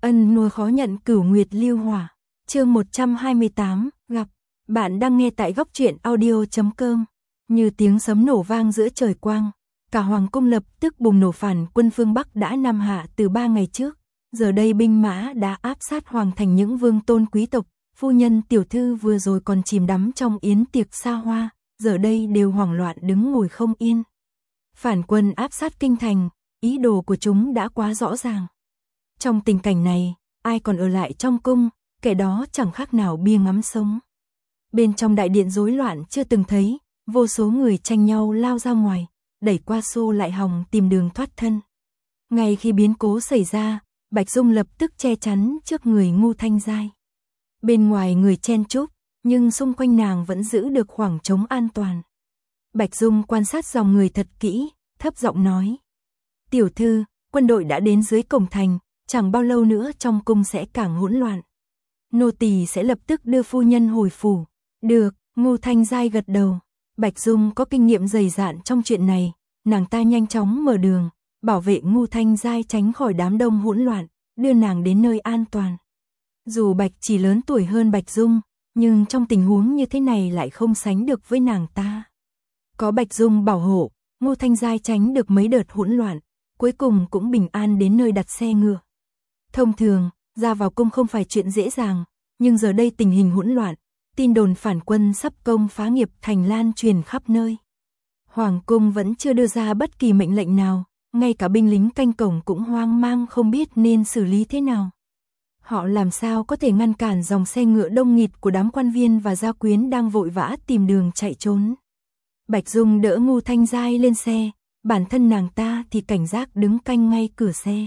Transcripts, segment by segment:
Ân nuôi khó nhận cửu nguyệt lưu hỏa. Chương 128, gặp. Bạn đang nghe tại góc truyện audio.com. Như tiếng sấm nổ vang giữa trời quang, cả hoàng cung lập tức bùng nổ, phản quân phương Bắc đã nam hạ từ 3 ngày trước. Giờ đây binh mã đã áp sát hoàng thành, những vương tôn quý tộc, phu nhân tiểu thư vừa rồi còn chìm đắm trong yến tiệc xa hoa, giờ đây đều hoảng loạn đứng ngồi không yên. Phản quân áp sát kinh thành, ý đồ của chúng đã quá rõ ràng. Trong tình cảnh này, ai còn ở lại trong cung, kẻ đó chẳng khác nào bia ngắm sống. Bên trong đại điện rối loạn chưa từng thấy, vô số người tranh nhau lao ra ngoài, đẩy qua xô lại hòng tìm đường thoát thân. Ngay khi biến cố xảy ra, Bạch Dung lập tức che chắn trước người Ngưu Thanh Giai. Bên ngoài người chen chúc, nhưng xung quanh nàng vẫn giữ được khoảng trống an toàn. Bạch Dung quan sát dòng người thật kỹ, thấp giọng nói: "Tiểu thư, quân đội đã đến dưới cổng thành, chẳng bao lâu nữa trong cung sẽ càng hỗn loạn. Nô tỳ sẽ lập tức đưa phu nhân hồi phủ." "Được." Ngưu Thanh Giai gật đầu. Bạch Dung có kinh nghiệm dày dạn trong chuyện này, nàng ta nhanh chóng mở đường, bảo vệ Ngưu Thanh Giai tránh khỏi đám đông hỗn loạn, đưa nàng đến nơi an toàn. Dù Bạch chỉ lớn tuổi hơn Bạch Dung, nhưng trong tình huống như thế này lại không sánh được với nàng ta. Có Bạch Dung bảo hộ, Ngưu Thanh Giai tránh được mấy đợt hỗn loạn, cuối cùng cũng bình an đến nơi đặt xe ngựa. Thông thường, ra vào cung không phải chuyện dễ dàng, nhưng giờ đây tình hình hỗn loạn, tin đồn phản quân sắp công phá nghiệp thành lan truyền khắp nơi. Hoàng cung vẫn chưa đưa ra bất kỳ mệnh lệnh nào, ngay cả binh lính canh cổng cũng hoang mang không biết nên xử lý thế nào. Họ làm sao có thể ngăn cản dòng xe ngựa đông nghịt của đám quan viên và gia quyến đang vội vã tìm đường chạy trốn. Bạch Dung đỡ Ngưu Thanh Giai lên xe, bản thân nàng ta thì cảnh giác đứng canh ngay cửa xe.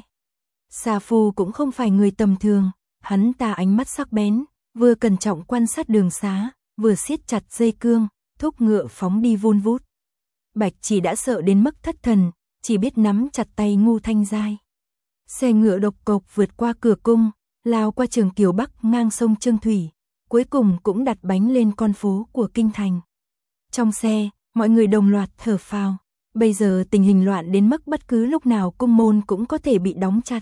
Sa Phu cũng không phải người tầm thường, hắn ta ánh mắt sắc bén, vừa cẩn trọng quan sát đường xá, vừa siết chặt dây cương, thúc ngựa phóng đi vun vút. Bạch Chỉ đã sợ đến mức thất thần, chỉ biết nắm chặt tay Ngưu Thanh Giai. Xe ngựa độc cộc vượt qua cửa cung, lao qua Trường Kiều Bắc ngang sông Trương Thủy, cuối cùng cũng đặt bánh lên con phố của kinh thành. Trong xe, mọi người đồng loạt thở phào, bây giờ tình hình loạn đến mức bất cứ lúc nào cung môn cũng có thể bị đóng chặt.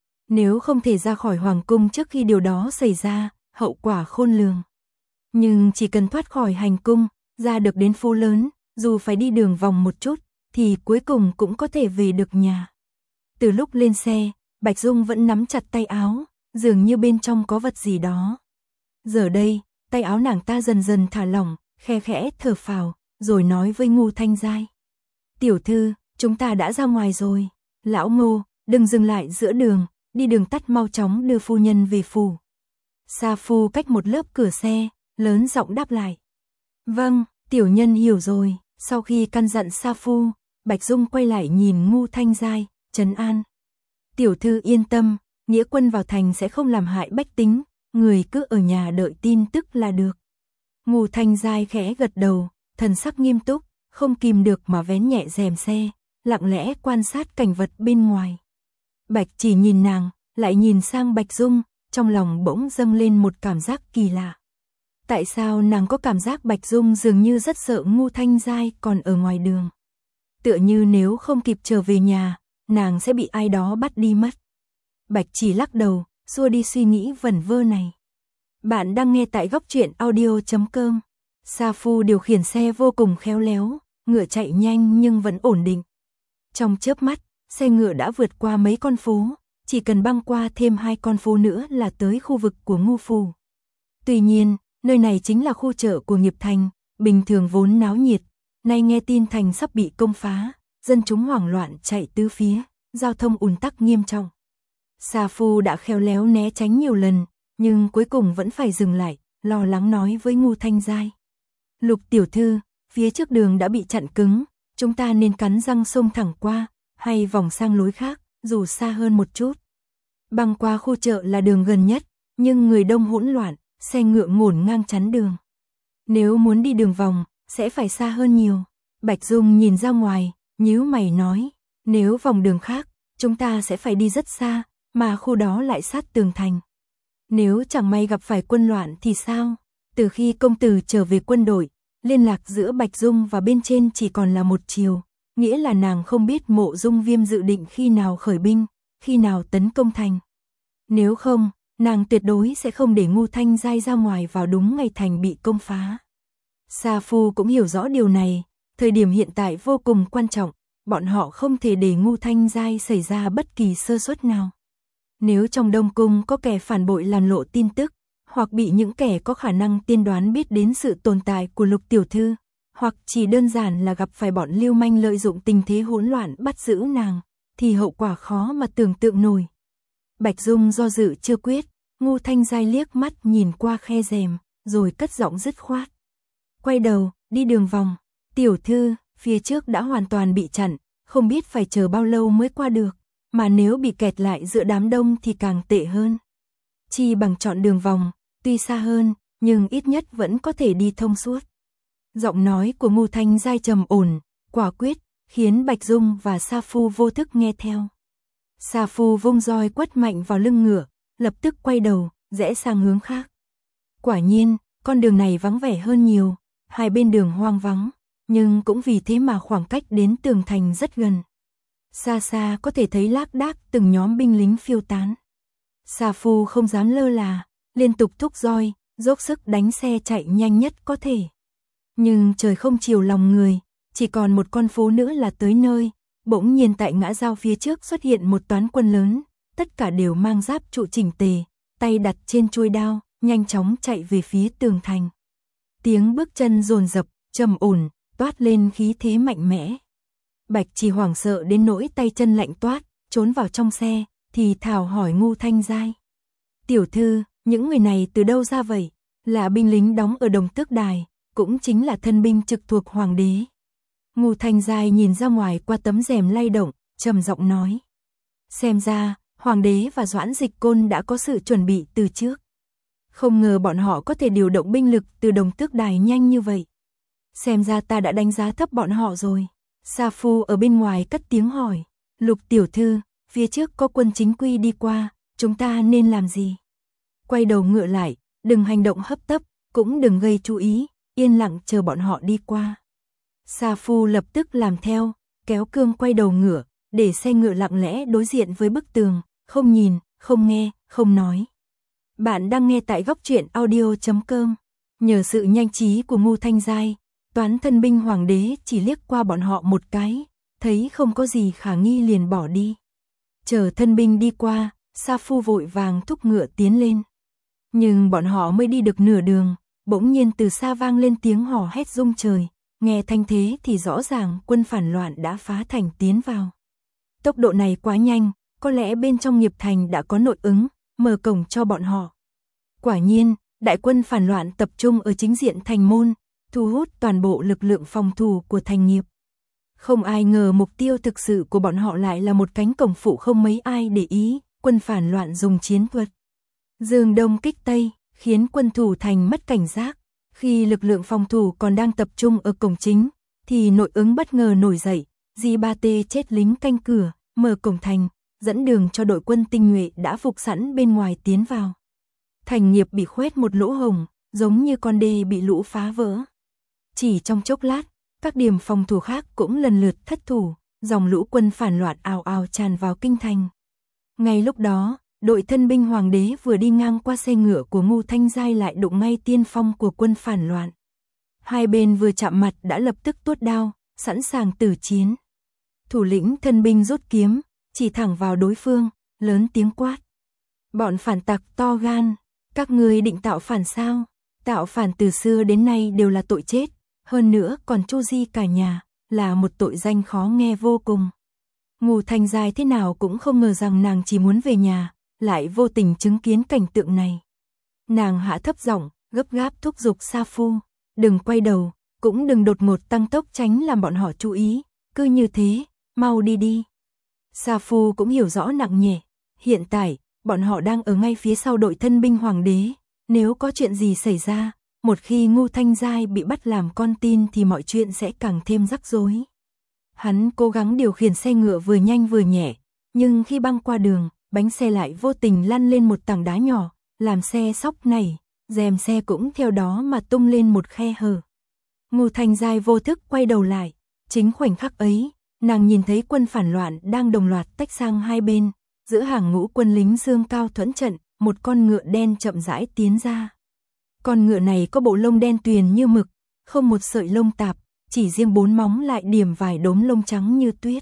Nếu không thể ra khỏi hoàng cung trước khi điều đó xảy ra, hậu quả khôn lường. Nhưng chỉ cần thoát khỏi hành cung, ra được đến phố lớn, dù phải đi đường vòng một chút, thì cuối cùng cũng có thể về được nhà. Từ lúc lên xe, Bạch Dung vẫn nắm chặt tay áo, dường như bên trong có vật gì đó. Giờ đây, tay áo nàng ta dần dần thả lỏng, khe khẽ thở phào, rồi nói với Ngưu Thanh Giai: "Tiểu thư, chúng ta đã ra ngoài rồi. Lão Ngô, đừng dừng lại giữa đường, đi đường tắt mau chóng đưa phu nhân về phủ." Sa Phu cách một lớp cửa xe, lớn giọng đáp lại: "Vâng, tiểu nhân hiểu rồi." Sau khi căn dặn Sa Phu, Bạch Dung quay lại nhìn Ngưu Thanh Giai, trấn an: "Tiểu thư yên tâm, nghĩa quân vào thành sẽ không làm hại bách tính, người cứ ở nhà đợi tin tức là được." Ngưu Thanh Giai khẽ gật đầu, thần sắc nghiêm túc, không kìm được mà vén nhẹ rèm xe, lặng lẽ quan sát cảnh vật bên ngoài. Bạch Chỉ nhìn nàng, lại nhìn sang Bạch Dung, trong lòng bỗng dâng lên một cảm giác kỳ lạ. Tại sao nàng có cảm giác Bạch Dung dường như rất sợ Ngưu Thanh Giai còn ở ngoài đường? Tựa như nếu không kịp trở về nhà, nàng sẽ bị ai đó bắt đi mất. Bạch Chỉ lắc đầu, xua đi suy nghĩ vẩn vơ này. Bạn đang nghe tại góc truyện audio.com. Sa Phu điều khiển xe vô cùng khéo léo, ngựa chạy nhanh nhưng vẫn ổn định. Trong chớp mắt, xe ngựa đã vượt qua mấy con phố, chỉ cần băng qua thêm 2 con phố nữa là tới khu vực của Ngưu phủ. Tuy nhiên, nơi này chính là khu chợ của nghiệp thành, bình thường vốn náo nhiệt, nay nghe tin thành sắp bị công phá, dân chúng hoảng loạn chạy tứ phía, giao thông ùn tắc nghiêm trọng. Sa Phu đã khéo léo né tránh nhiều lần, nhưng cuối cùng vẫn phải dừng lại, lo lắng nói với Ngưu Thanh Giai: "Lục tiểu thư, phía trước đường đã bị chặn cứng, chúng ta nên cắn răng xông thẳng qua, hay vòng sang lối khác, dù xa hơn một chút. Băng qua khu chợ là đường gần nhất, nhưng người đông hỗn loạn, xe ngựa ngổn ngang chắn đường. Nếu muốn đi đường vòng, sẽ phải xa hơn nhiều." Bạch Dung nhìn ra ngoài, nhíu mày nói: "Nếu vòng đường khác, chúng ta sẽ phải đi rất xa, mà khu đó lại sát tường thành. Nếu chẳng may gặp phải quân loạn thì sao?" Từ khi công tử trở về quân đội, liên lạc giữa Bạch Dung và bên trên chỉ còn là một chiều, nghĩa là nàng không biết Mộ Dung Viêm dự định khi nào khởi binh, khi nào tấn công thành. Nếu không, nàng tuyệt đối sẽ không để Ngưu Thanh Giai ra ngoài vào đúng ngày thành bị công phá. Sa Phu cũng hiểu rõ điều này, thời điểm hiện tại vô cùng quan trọng, bọn họ không thể để Ngưu Thanh Giai xảy ra bất kỳ sơ suất nào. Nếu trong Đông Cung có kẻ phản bội làm lộ tin tức, hoặc bị những kẻ có khả năng tiên đoán biết đến sự tồn tại của Lục tiểu thư, hoặc chỉ đơn giản là gặp phải bọn lưu manh lợi dụng tình thế hỗn loạn bắt giữ nàng, thì hậu quả khó mà tưởng tượng nổi. Bạch Dung do dự chưa quyết, Ngưu Thanh Giai liếc mắt nhìn qua khe rèm, rồi cất giọng dứt khoát. Quay đầu, đi đường vòng, tiểu thư, phía trước đã hoàn toàn bị chặn, không biết phải chờ bao lâu mới qua được, mà nếu bị kẹt lại giữa đám đông thì càng tệ hơn. Chi bằng chọn đường vòng, tuy xa hơn, nhưng ít nhất vẫn có thể đi thông suốt. Giọng nói của Ngưu Thanh Giai trầm ổn, quả quyết, khiến Bạch Dung và Sa Phu vô thức nghe theo. Sa Phu vung roi quất mạnh vào lưng ngựa, lập tức quay đầu, rẽ sang hướng khác. Quả nhiên, con đường này vắng vẻ hơn nhiều, hai bên đường hoang vắng, nhưng cũng vì thế mà khoảng cách đến tường thành rất gần. Xa xa có thể thấy lác đác từng nhóm binh lính phiêu tán. Sa Phu không dám lơ là, liên tục thúc roi, dốc sức đánh xe chạy nhanh nhất có thể. Nhưng trời không chiều lòng người, chỉ còn một con phố nữa là tới nơi, bỗng nhiên tại ngã giao phía trước xuất hiện một toán quân lớn, tất cả đều mang giáp trụ chỉnh tề, tay đặt trên chuôi đao, nhanh chóng chạy về phía tường thành. Tiếng bước chân dồn dập, trầm ổn, toát lên khí thế mạnh mẽ. Bạch Chỉ hoảng sợ đến nỗi tay chân lạnh toát, trốn vào trong xe, thì thào hỏi Ngưu Thanh Giai. Tiểu thư, những người này từ đâu ra vậy? Là binh lính đóng ở Đồng Tước Đài, cũng chính là thân binh trực thuộc hoàng đế. Ngưu Thanh Giai nhìn ra ngoài qua tấm rèm lay động, trầm giọng nói. Xem ra, hoàng đế và Doãn Dịch Côn đã có sự chuẩn bị từ trước. Không ngờ bọn họ có thể điều động binh lực từ Đồng Tước Đài nhanh như vậy. Xem ra ta đã đánh giá thấp bọn họ rồi. Sa Phu ở bên ngoài cất tiếng hỏi. Lục tiểu thư, phía trước có quân chính quy đi qua, chúng ta nên làm gì? Quay đầu ngựa lại, đừng hành động hấp tấp, cũng đừng gây chú ý, yên lặng chờ bọn họ đi qua. Sa Phu lập tức làm theo, kéo cương quay đầu ngựa, để xe ngựa lặng lẽ đối diện với bức tường, không nhìn, không nghe, không nói. Bạn đang nghe tại góc truyện audio.com. Nhờ sự nhanh trí của Ngưu Thanh Giai, toán thân binh hoàng đế chỉ liếc qua bọn họ một cái, thấy không có gì khả nghi liền bỏ đi. Chờ thân binh đi qua, Sa Phu vội vàng thúc ngựa tiến lên. Nhưng bọn họ mới đi được nửa đường, bỗng nhiên từ xa vang lên tiếng hò hét rung trời, nghe thanh thế thì rõ ràng quân phản loạn đã phá thành tiến vào. Tốc độ này quá nhanh, có lẽ bên trong nghiệp thành đã có nội ứng, mở cổng cho bọn họ. Quả nhiên, đại quân phản loạn tập trung ở chính diện thành môn, thu hút toàn bộ lực lượng phòng thủ của thành nghiệp. Không ai ngờ mục tiêu thực sự của bọn họ lại là một cánh cổng phụ không mấy ai để ý, quân phản loạn dùng chiến thuật Dương Đông kích Tây, khiến quân thủ thành mất cảnh giác. Khi lực lượng phòng thủ còn đang tập trung ở cổng chính, thì nội ứng bất ngờ nổi dậy, Di Ba Tê chết lính canh cửa, mở cổng thành, dẫn đường cho đội quân tinh nhuệ đã phục sẵn bên ngoài tiến vào. Thành nghiệp bị khoét một lỗ hổng, giống như con đê bị lũ phá vỡ. Chỉ trong chốc lát, các điểm phòng thủ khác cũng lần lượt thất thủ, dòng lũ quân phản loạn ào ào tràn vào kinh thành. Ngay lúc đó, đội thân binh hoàng đế vừa đi ngang qua xe ngựa của Ngưu Thanh Giai lại đụng ngay tiên phong của quân phản loạn. Hai bên vừa chạm mặt đã lập tức tuốt đao, sẵn sàng tử chiến. Thủ lĩnh thân binh rút kiếm, chỉ thẳng vào đối phương, lớn tiếng quát. Bọn phản tặc to gan, các ngươi định tạo phản sao? Tạo phản từ xưa đến nay đều là tội chết, hơn nữa còn tru di cả nhà, là một tội danh khó nghe vô cùng. Ngưu Thanh Giai thế nào cũng không ngờ rằng nàng chỉ muốn về nhà, lại vô tình chứng kiến cảnh tượng này. Nàng hạ thấp giọng, gấp gáp thúc giục Sa Phu, đừng quay đầu, cũng đừng đột ngột tăng tốc tránh làm bọn họ chú ý, cứ như thế, mau đi đi. Sa Phu cũng hiểu rõ nặng nhẹ, hiện tại, bọn họ đang ở ngay phía sau đội thân binh hoàng đế, nếu có chuyện gì xảy ra, một khi Ngưu Thanh Giai bị bắt làm con tin thì mọi chuyện sẽ càng thêm rắc rối. Hắn cố gắng điều khiển xe ngựa vừa nhanh vừa nhẹ, nhưng khi băng qua đường, bánh xe lại vô tình lăn lên một tảng đá nhỏ, làm xe sóc nảy, rèm xe cũng theo đó mà tung lên một khe hở. Ngưu Thanh Giai vô thức quay đầu lại, chính khoảnh khắc ấy, nàng nhìn thấy quân phản loạn đang đồng loạt tách sang hai bên, giữa hàng ngũ quân lính dương cao thuẫn trận, một con ngựa đen chậm rãi tiến ra. Con ngựa này có bộ lông đen tuyền như mực, không một sợi lông tạp, chỉ riêng 4 móng lại điểm vài đốm lông trắng như tuyết.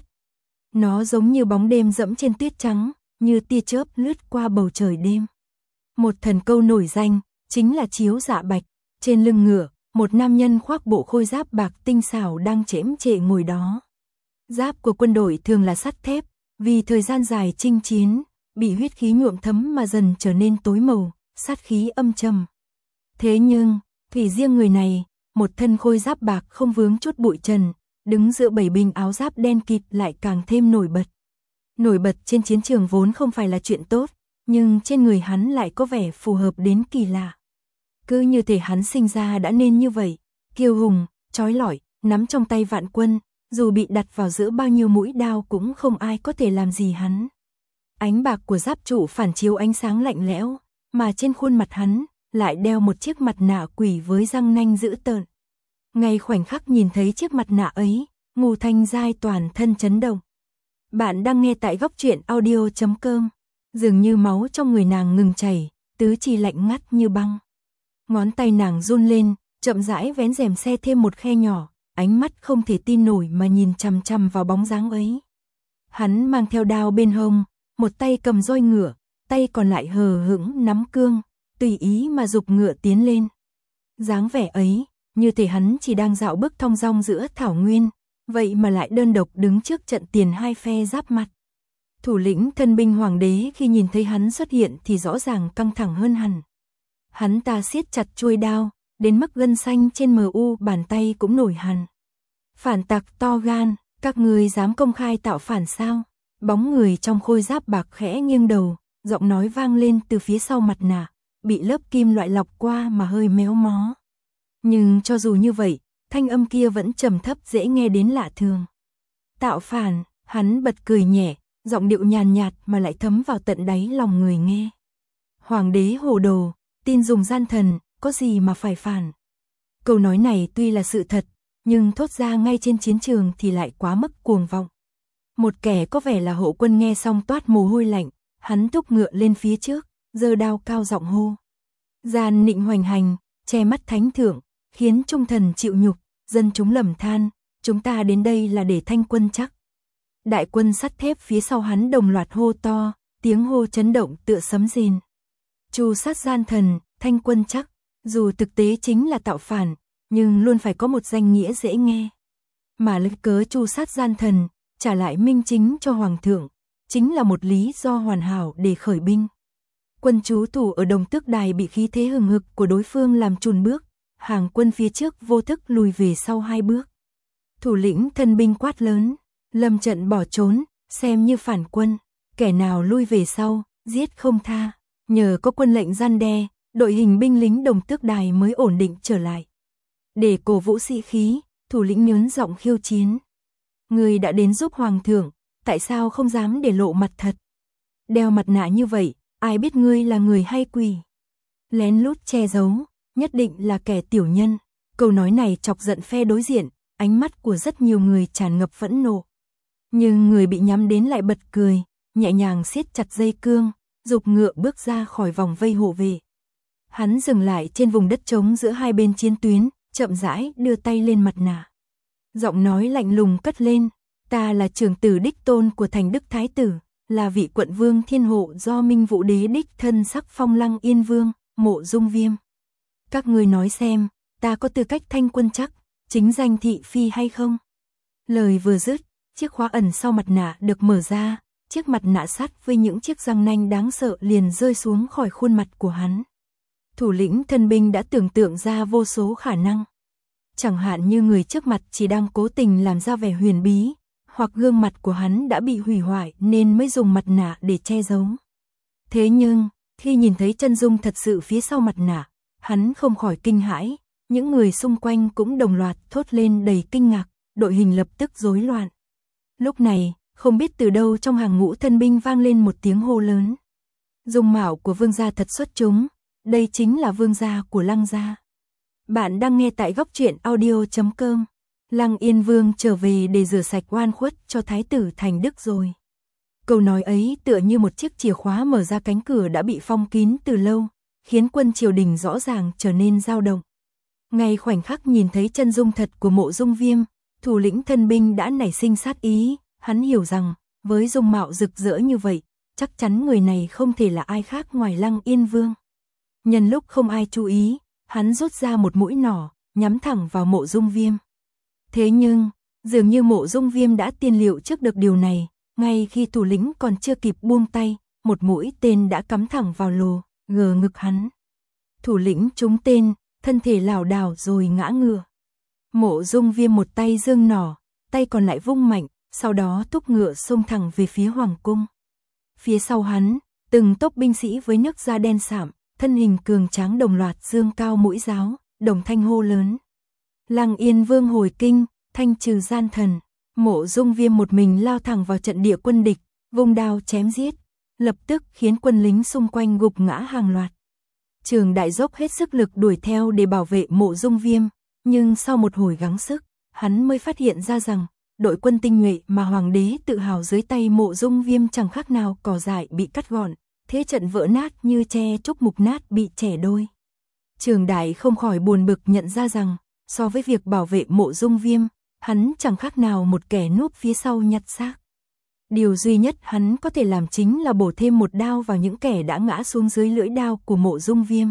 Nó giống như bóng đêm dẫm trên tuyết trắng, như tia chớp lướt qua bầu trời đêm. Một thần câu nổi danh, chính là Chiếu Dạ Bạch. Trên lưng ngựa, một nam nhân khoác bộ khôi giáp bạc tinh xảo đang chễm chệ ngồi đó. Giáp của quân đội thường là sắt thép, vì thời gian dài chinh chiến, bị huyết khí nhuộm thấm mà dần trở nên tối màu, sát khí âm trầm. Thế nhưng, thì riêng người này, một thân khôi giáp bạc không vướng chút bụi trần, đứng giữa bảy binh áo giáp đen kịt lại càng thêm nổi bật. Nổi bật trên chiến trường vốn không phải là chuyện tốt, nhưng trên người hắn lại có vẻ phù hợp đến kỳ lạ. Cứ như thể hắn sinh ra đã nên như vậy, kiêu hùng, trói lọi, nắm trong tay vạn quân, dù bị đặt vào giữa bao nhiêu mũi đao cũng không ai có thể làm gì hắn. Ánh bạc của giáp trụ phản chiếu ánh sáng lạnh lẽo, mà trên khuôn mặt hắn lại đeo một chiếc mặt nạ quỷ với răng nanh dữ tợn. Ngay khoảnh khắc nhìn thấy chiếc mặt nạ ấy, Ngô Thanh Giai toàn thân chấn động. Bạn đang nghe tại góc truyện audio.com. Dường như máu trong người nàng ngừng chảy, tứ chi lạnh ngắt như băng. Ngón tay nàng run lên, chậm rãi vén rèm xe thêm một khe nhỏ, ánh mắt không thể tin nổi mà nhìn chằm chằm vào bóng dáng ấy. Hắn mang theo đao bên hông, một tay cầm roi ngựa, tay còn lại hờ hững nắm cương, tùy ý mà giục ngựa tiến lên. Dáng vẻ ấy, như thể hắn chỉ đang dạo bước thong dong giữa thảo nguyên, vậy mà lại đơn độc đứng trước trận tiền hai phe giáp mặt. Thủ lĩnh thân binh hoàng đế khi nhìn thấy hắn xuất hiện thì rõ ràng căng thẳng hơn hẳn. Hắn ta siết chặt chuôi đao, đến mức gân xanh trên MU bàn tay cũng nổi hằn. Phản tặc to gan, các ngươi dám công khai tạo phản sao? Bóng người trong khôi giáp bạc khẽ nghiêng đầu, giọng nói vang lên từ phía sau mặt nạ, bị lớp kim loại lọc qua mà hơi méo mó. Nhưng cho dù như vậy, thanh âm kia vẫn trầm thấp dễ nghe đến lạ thường. Tạo phản, hắn bật cười nhẹ, giọng điệu nhàn nhạt mà lại thấm vào tận đáy lòng người nghe. Hoàng đế hồ đồ, tin dùng gian thần, có gì mà phải phản. Câu nói này tuy là sự thật, nhưng thốt ra ngay trên chiến trường thì lại quá mức cuồng vọng. Một kẻ có vẻ là hộ quân nghe xong toát mồ hôi lạnh, hắn thúc ngựa lên phía trước, giơ đao cao giọng hô. Gian nịnh hoành hành, che mắt thánh thượng, khiến trung thần chịu nhục, dân chúng lầm than, chúng ta đến đây là để thanh quân chắc. Đại quân sắt thép phía sau hắn đồng loạt hô to, tiếng hô chấn động tựa sấm rền. Chu sát gian thần, thanh quân chắc, dù thực tế chính là tạo phản, nhưng luôn phải có một danh nghĩa dễ nghe. Mà lấy cớ chu sát gian thần, trả lại minh chính cho hoàng thượng, chính là một lý do hoàn hảo để khởi binh. Quân trú thủ ở Đồng Tước Đài bị khí thế hừng hực của đối phương làm chùn bước, hàng quân phía trước vô thức lùi về sau 2 bước. Thủ lĩnh thân binh quát lớn, lâm trận bỏ trốn, xem như phản quân, kẻ nào lui về sau, giết không tha. Nhờ có quân lệnh răn đe, đội hình binh lính Đồng Tước Đài mới ổn định trở lại. Để cổ vũ sĩ khí, thủ lĩnh nhớn giọng khiêu chiến. Người đã đến giúp hoàng thượng, tại sao không dám để lộ mặt thật? Đeo mặt nạ như vậy, ai biết ngươi là người hay quỷ? Lén lút che giấu, nhất định là kẻ tiểu nhân. Câu nói này chọc giận phe đối diện, ánh mắt của rất nhiều người tràn ngập phẫn nộ. Nhưng người bị nhắm đến lại bật cười, nhẹ nhàng siết chặt dây cương, giục ngựa bước ra khỏi vòng vây hộ vệ. Hắn dừng lại trên vùng đất trống giữa hai bên chiến tuyến, chậm rãi đưa tay lên mặt nạ. Giọng nói lạnh lùng cất lên, ta là trưởng tử đích tôn của thành Đức Thái Tử, là vị quận vương thiên hộ do Minh Vũ Đế đích thân sắc phong Lăng Yên Vương, Mộ Dung Viêm. Các ngươi nói xem, ta có tư cách thanh quân chắc, chính danh thị phi hay không? Lời vừa dứt, chiếc khóa ẩn sau mặt nạ được mở ra, chiếc mặt nạ sắt với những chiếc răng nanh đáng sợ liền rơi xuống khỏi khuôn mặt của hắn. Thủ lĩnh thân binh đã tưởng tượng ra vô số khả năng. Chẳng hạn như người trước mặt chỉ đang cố tình làm ra vẻ huyền bí, hoặc gương mặt của hắn đã bị hủy hoại nên mới dùng mặt nạ để che giấu. Thế nhưng, khi nhìn thấy chân dung thật sự phía sau mặt nạ, hắn không khỏi kinh hãi, những người xung quanh cũng đồng loạt thốt lên đầy kinh ngạc, đội hình lập tức rối loạn. Lúc này, không biết từ đâu trong hàng ngũ thân binh vang lên một tiếng hô lớn. Dung mạo của vương gia thật xuất chúng, đây chính là vương gia của Lăng gia. Bạn đang nghe tại góc truyện audio.com. Lăng Yên Vương trở về để rửa sạch oan khuất cho thái tử thành Đức rồi. Câu nói ấy tựa như một chiếc chìa khóa mở ra cánh cửa đã bị phong kín từ lâu, khiến quân triều đình rõ ràng trở nên dao động. Ngay khoảnh khắc nhìn thấy chân dung thật của Mộ Dung Viêm, thủ lĩnh thân binh đã nảy sinh sát ý, hắn hiểu rằng, với dung mạo rực rỡ như vậy, chắc chắn người này không thể là ai khác ngoài Lăng Yên Vương. Nhân lúc không ai chú ý, hắn rút ra một mũi nỏ, nhắm thẳng vào Mộ Dung Viêm. Thế nhưng, dường như Mộ Dung Viêm đã tiên liệu trước được điều này, ngay khi thủ lĩnh còn chưa kịp buông tay, một mũi tên đã cắm thẳng vào lồ, ngực hắn. Thủ lĩnh trúng tên, thân thể lảo đảo rồi ngã ngửa. Mộ Dung Viêm một tay giương nỏ, tay còn lại vung mạnh, sau đó thúc ngựa xông thẳng về phía hoàng cung. Phía sau hắn, từng tốp binh sĩ với nước da đen sạm, thân hình cường tráng đồng loạt dương cao mũi giáo, đồng thanh hô lớn. Lăng Yên Vương hồi kinh, thanh trừ gian thần. Mộ Dung Viêm một mình lao thẳng vào trận địa quân địch, vung đao chém giết, lập tức khiến quân lính xung quanh gục ngã hàng loạt. Trường Đại dốc hết sức lực đuổi theo để bảo vệ Mộ Dung Viêm, nhưng sau một hồi gắng sức, hắn mới phát hiện ra rằng, đội quân tinh nhuệ mà hoàng đế tự hào dưới tay Mộ Dung Viêm chẳng khác nào cỏ dại bị cắt gọn, thế trận vỡ nát như tre trúc mục nát bị chẻ đôi. Trường Đại không khỏi buồn bực nhận ra rằng, so với việc bảo vệ Mộ Dung Viêm, hắn chẳng khác nào một kẻ núp phía sau nhặt xác. Điều duy nhất hắn có thể làm chính là bổ thêm một đao vào những kẻ đã ngã xuống dưới lưỡi đao của Mộ Dung Viêm.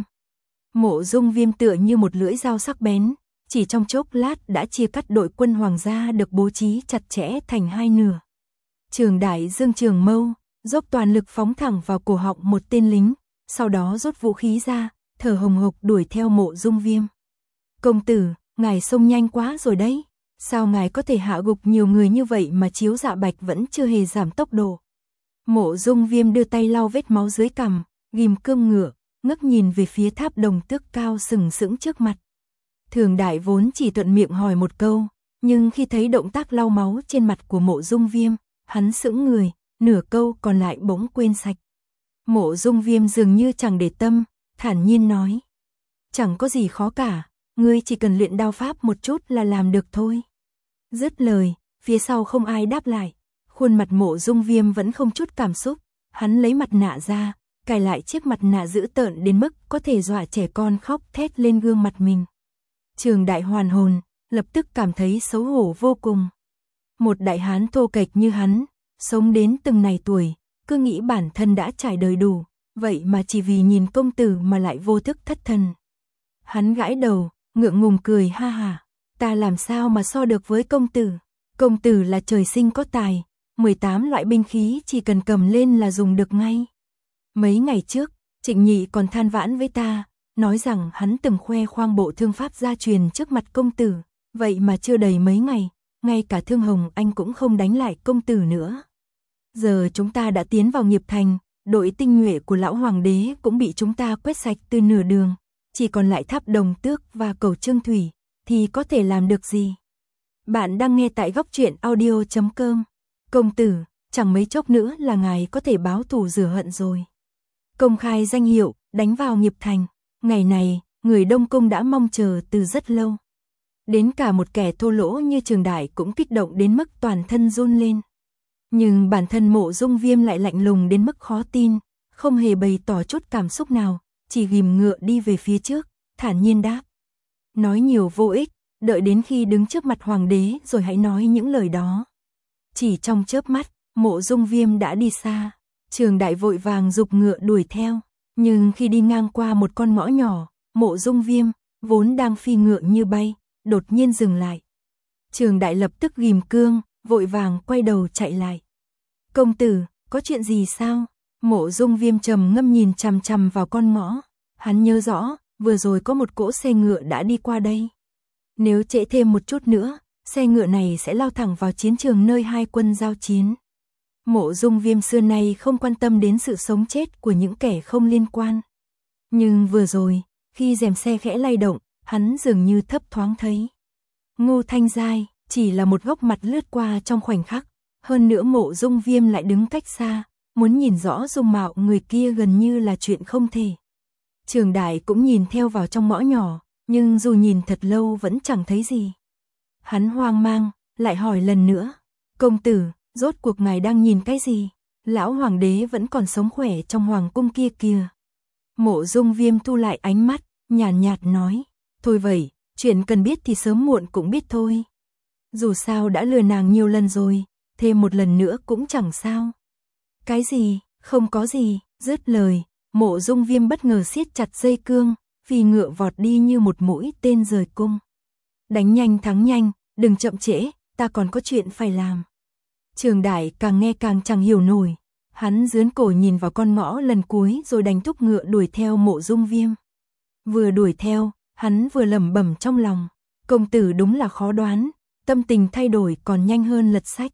Mộ Dung Viêm tựa như một lưỡi dao sắc bén, chỉ trong chốc lát đã chia cắt đội quân hoàng gia được bố trí chặt chẽ thành hai nửa. Trường Đại dương trường mâu, dốc toàn lực phóng thẳng vào cổ họng một tên lính, sau đó rút vũ khí ra, thở hồng hộc đuổi theo Mộ Dung Viêm. Công tử, ngài xông nhanh quá rồi đấy. Sao ngài có thể hạ gục nhiều người như vậy mà Chiếu Dạ Bạch vẫn chưa hề giảm tốc độ? Mộ Dung Viêm đưa tay lau vết máu dưới cằm, ghim cương ngựa, ngước nhìn về phía tháp đồng tước cao sừng sững trước mặt. Thường Đại vốn chỉ thuận miệng hỏi một câu, nhưng khi thấy động tác lau máu trên mặt của Mộ Dung Viêm, hắn sững người, nửa câu còn lại bỗng quên sạch. Mộ Dung Viêm dường như chẳng để tâm, thản nhiên nói: "Chẳng có gì khó cả, ngươi chỉ cần luyện đao pháp một chút là làm được thôi." Dứt lời, phía sau không ai đáp lại, khuôn mặt Mộ Dung Viêm vẫn không chút cảm xúc, hắn lấy mặt nạ ra, cài lại chiếc mặt nạ dữ tợn đến mức có thể dọa trẻ con khóc thét lên gương mặt mình. Trường Đại hoàn hồn, lập tức cảm thấy xấu hổ vô cùng. Một đại hán thô kệch như hắn, sống đến từng này tuổi, cứ nghĩ bản thân đã trải đời đủ, vậy mà chỉ vì nhìn công tử mà lại vô thức thất thần. Hắn gãi đầu, ngượng ngùng cười ha hả, ta làm sao mà so được với công tử là trời sinh có tài, 18 loại binh khí chỉ cần cầm lên là dùng được ngay. Mấy ngày trước, Trịnh Nhị còn than vãn với ta, nói rằng hắn từng khoe khoang bộ thương pháp gia truyền trước mặt công tử, vậy mà chưa đầy mấy ngày, ngay cả Thương Hồng Anh cũng không đánh lại công tử nữa. Giờ chúng ta đã tiến vào nghiệp thành, đội tinh nhuệ của lão hoàng đế cũng bị chúng ta quét sạch từ nửa đường, chỉ còn lại tháp đồng tước và cầu Trương Thủy, thì có thể làm được gì? Bạn đang nghe tại góc truyện audio.com. Công tử, chẳng mấy chốc nữa là ngài có thể báo thù rửa hận rồi. Công khai danh hiệu, đánh vào nghiệp thành. Ngày này, người Đông Cung đã mong chờ từ rất lâu. Đến cả một kẻ thô lỗ như Trường Đại cũng kích động đến mức toàn thân run lên. Nhưng bản thân Mộ Dung Viêm lại lạnh lùng đến mức khó tin, không hề bày tỏ chút cảm xúc nào, chỉ ghim ngựa đi về phía trước, thản nhiên đáp: "Nói nhiều vô ích, đợi đến khi đứng trước mặt hoàng đế rồi hãy nói những lời đó." Chỉ trong chớp mắt, Mộ Dung Viêm đã đi xa. Trường Đại vội vàng giục ngựa đuổi theo, nhưng khi đi ngang qua một con ngõ nhỏ, Mộ Dung Viêm, vốn đang phi ngựa như bay, đột nhiên dừng lại. Trường Đại lập tức ghim cương, vội vàng quay đầu chạy lại. "Công tử, có chuyện gì sao?" Mộ Dung Viêm trầm ngâm nhìn chằm chằm vào con ngõ. Hắn nhớ rõ, vừa rồi có một cỗ xe ngựa đã đi qua đây. Nếu trễ thêm một chút nữa, xe ngựa này sẽ lao thẳng vào chiến trường nơi hai quân giao chiến. Mộ Dung Viêm xưa nay không quan tâm đến sự sống chết của những kẻ không liên quan. Nhưng vừa rồi, khi rèm xe khẽ lay động, hắn dường như thấp thoáng thấy Ngô Thanh Giai, chỉ là một góc mặt lướt qua trong khoảnh khắc. Hơn nữa Mộ Dung Viêm lại đứng cách xa, muốn nhìn rõ dung mạo người kia gần như là chuyện không thể. Trường Đại cũng nhìn theo vào trong ngõ nhỏ, nhưng dù nhìn thật lâu vẫn chẳng thấy gì. Hắn hoang mang, lại hỏi lần nữa: "Công tử, rốt cuộc ngài đang nhìn cái gì?" Lão hoàng đế vẫn còn sống khỏe trong hoàng cung kia kìa. Mộ Dung Viêm thu lại ánh mắt, nhàn nhạt nói, thôi vậy, chuyện cần biết thì sớm muộn cũng biết thôi. Dù sao đã lừa nàng nhiều lần rồi, thêm một lần nữa cũng chẳng sao. Cái gì, không có gì, dứt lời, Mộ Dung Viêm bất ngờ siết chặt dây cương, phi ngựa vọt đi như một mũi tên rời cung. Đánh nhanh thắng nhanh, đừng chậm trễ, ta còn có chuyện phải làm. Trường Đại càng nghe càng chẳng hiểu nổi, hắn giương cổ nhìn vào con ngõ lần cuối rồi đành thúc ngựa đuổi theo Mộ Dung Viêm. Vừa đuổi theo, hắn vừa lẩm bẩm trong lòng, công tử đúng là khó đoán, tâm tình thay đổi còn nhanh hơn lật sách.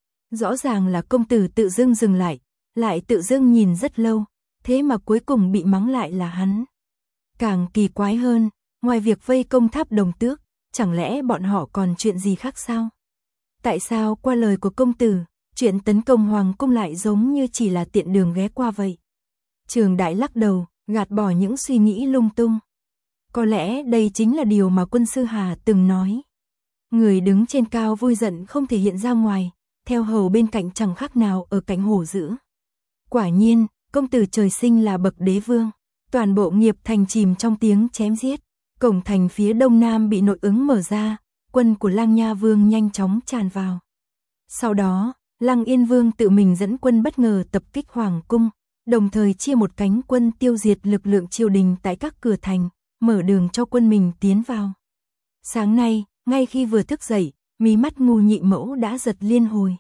Rõ ràng là công tử tự dưng dừng lại tự dưng nhìn rất lâu, thế mà cuối cùng bị mắng lại là hắn. Càng kỳ quái hơn, ngoài việc vây công Tháp Đồng Tước, chẳng lẽ bọn họ còn chuyện gì khác sao? Tại sao qua lời của công tử, chuyện tấn công hoàng cung lại giống như chỉ là tiện đường ghé qua vậy? Trường Đại lắc đầu, gạt bỏ những suy nghĩ lung tung. Có lẽ đây chính là điều mà quân sư Hà từng nói. Người đứng trên cao vui giận không thể hiện ra ngoài, theo hầu bên cạnh chẳng khác nào ở cạnh hổ dữ. Quả nhiên, công tử trời sinh là bậc đế vương. Toàn bộ nghiệp thành chìm trong tiếng chém giết. Cổng thành phía đông nam bị nội ứng mở ra, quân của Lăng Nha Vương nhanh chóng tràn vào. Sau đó, Lăng Yên Vương tự mình dẫn quân bất ngờ tập kích hoàng cung, đồng thời chia một cánh quân tiêu diệt lực lượng triều đình tại các cửa thành, mở đường cho quân mình tiến vào. Sáng nay, ngay khi vừa thức dậy, mí mắt Ngô nhị mẫu đã giật liên hồi.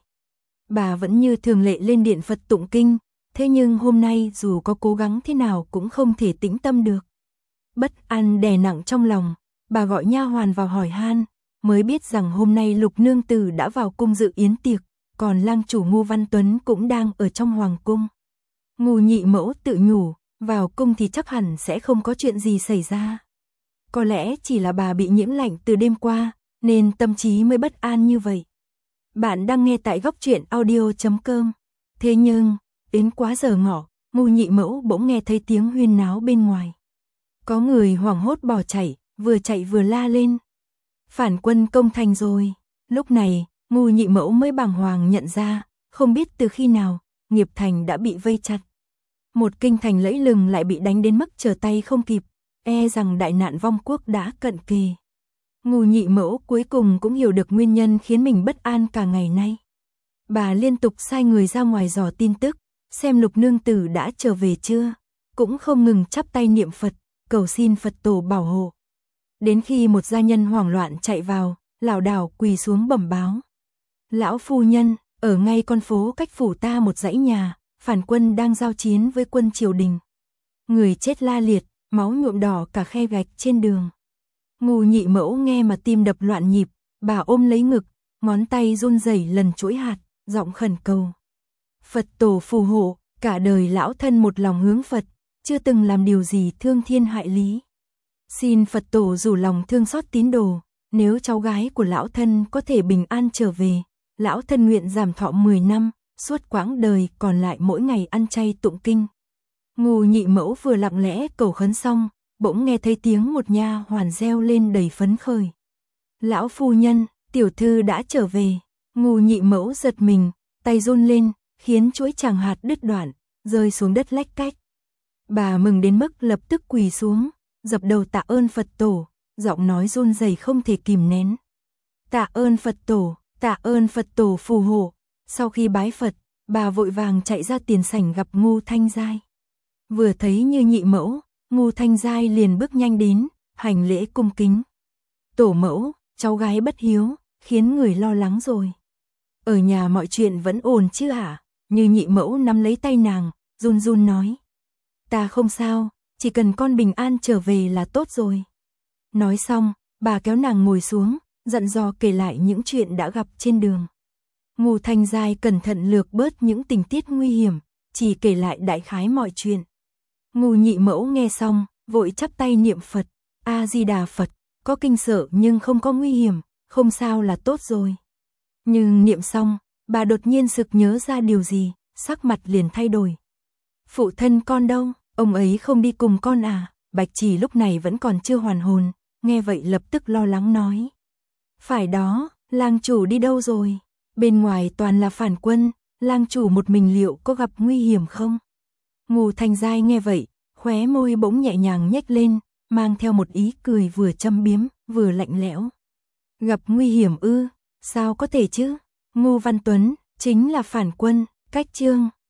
Bà vẫn như thường lệ lên điện Phật tụng kinh, thế nhưng hôm nay dù có cố gắng thế nào cũng không thể tĩnh tâm được. Bất an đè nặng trong lòng, bà gọi nha hoàn vào hỏi han, mới biết rằng hôm nay Lục nương tử đã vào cung dự yến tiệc, còn lang chủ Ngô Văn Tuấn cũng đang ở trong hoàng cung. Ngô nhị mẫu tự nhủ, vào cung thì chắc hẳn sẽ không có chuyện gì xảy ra. Có lẽ chỉ là bà bị nhiễm lạnh từ đêm qua, nên tâm trí mới bất an như vậy. Bạn đang nghe tại Góc Truyện Audio.com. Thế nhưng, đến quá giờ ngọ, Ngô nhị mẫu bỗng nghe thấy tiếng huyên náo bên ngoài. Có người hoảng hốt bỏ chạy vừa la lên. Phản quân công thành rồi. Lúc này, Ngô nhị mẫu mới bàng hoàng nhận ra, không biết từ khi nào, nghiệp thành đã bị vây chặt. Một kinh thành lẫy lừng lại bị đánh đến mức trở tay không kịp, e rằng đại nạn vong quốc đã cận kề. Ngô nhị mẫu cuối cùng cũng hiểu được nguyên nhân khiến mình bất an cả ngày nay. Bà liên tục sai người ra ngoài dò tin tức, xem Lục nương tử đã trở về chưa, cũng không ngừng chắp tay niệm Phật, cầu xin Phật tổ bảo hộ. Đến khi một gia nhân hoảng loạn chạy vào, lảo đảo quỳ xuống bẩm báo. Lão phu nhân, ở ngay con phố cách phủ ta một dãy nhà, phản quân đang giao chiến với quân triều đình. Người chết la liệt, máu nhuộm đỏ cả khe gạch trên đường. Ngô nhị mẫu nghe mà tim đập loạn nhịp, bà ôm lấy ngực, ngón tay run rẩy lần chuỗi hạt, giọng khẩn cầu. Phật tổ phù hộ, cả đời lão thân một lòng hướng Phật, chưa từng làm điều gì thương thiên hại lý. Xin Phật tổ rủ lòng thương xót tín đồ, nếu cháu gái của lão thân có thể bình an trở về, lão thân nguyện giảm thọ 10 năm, suốt quãng đời còn lại mỗi ngày ăn chay tụng kinh. Ngô nhị mẫu vừa lặng lẽ cầu khấn xong, bỗng nghe thấy tiếng một nha hoàn reo lên đầy phấn khởi. Lão phu nhân, tiểu thư đã trở về. Ngô nhị mẫu giật mình, tay run lên, khiến chuỗi tràng hạt đứt đoạn, rơi xuống đất lách cách. Bà mừng đến mức lập tức quỳ xuống, dập đầu tạ ơn Phật tổ, giọng nói run rẩy không thể kìm nén. Tạ ơn Phật tổ phù hộ. Sau khi bái Phật, bà vội vàng chạy ra tiền sảnh gặp Ngô Thanh Giai. Vừa thấy Như nhị mẫu, Ngô Thanh Giai liền bước nhanh đến, hành lễ cung kính. Tổ mẫu, cháu gái bất hiếu, khiến người lo lắng rồi. Ở nhà mọi chuyện vẫn ổn chứ hả? Như nhị mẫu nắm lấy tay nàng, run run nói. Ta không sao, chỉ cần con bình an trở về là tốt rồi. Nói xong, bà kéo nàng ngồi xuống, dặn dò kể lại những chuyện đã gặp trên đường. Ngô Thanh Giai cẩn thận lược bớt những tình tiết nguy hiểm, chỉ kể lại đại khái mọi chuyện. Ngô nhị mẫu nghe xong, vội chắp tay niệm Phật, A-di-đà Phật, có kinh sợ nhưng không có nguy hiểm, không sao là tốt rồi. Nhưng niệm xong, bà đột nhiên sực nhớ ra điều gì, sắc mặt liền thay đổi. Phụ thân con đâu, ông ấy không đi cùng con à? Bạch Chỉ lúc này vẫn còn chưa hoàn hồn, nghe vậy lập tức lo lắng nói. Phải đó, lang chủ đi đâu rồi? Bên ngoài toàn là phản quân, lang chủ một mình liệu có gặp nguy hiểm không? Ngô Thanh Giai nghe vậy, khóe môi bỗng nhẹ nhàng nhếch lên, mang theo một ý cười vừa châm biếm, vừa lạnh lẽo. Gặp nguy hiểm ư? Sao có thể chứ? Ngô Văn Tuấn, chính là phản quân, cách chương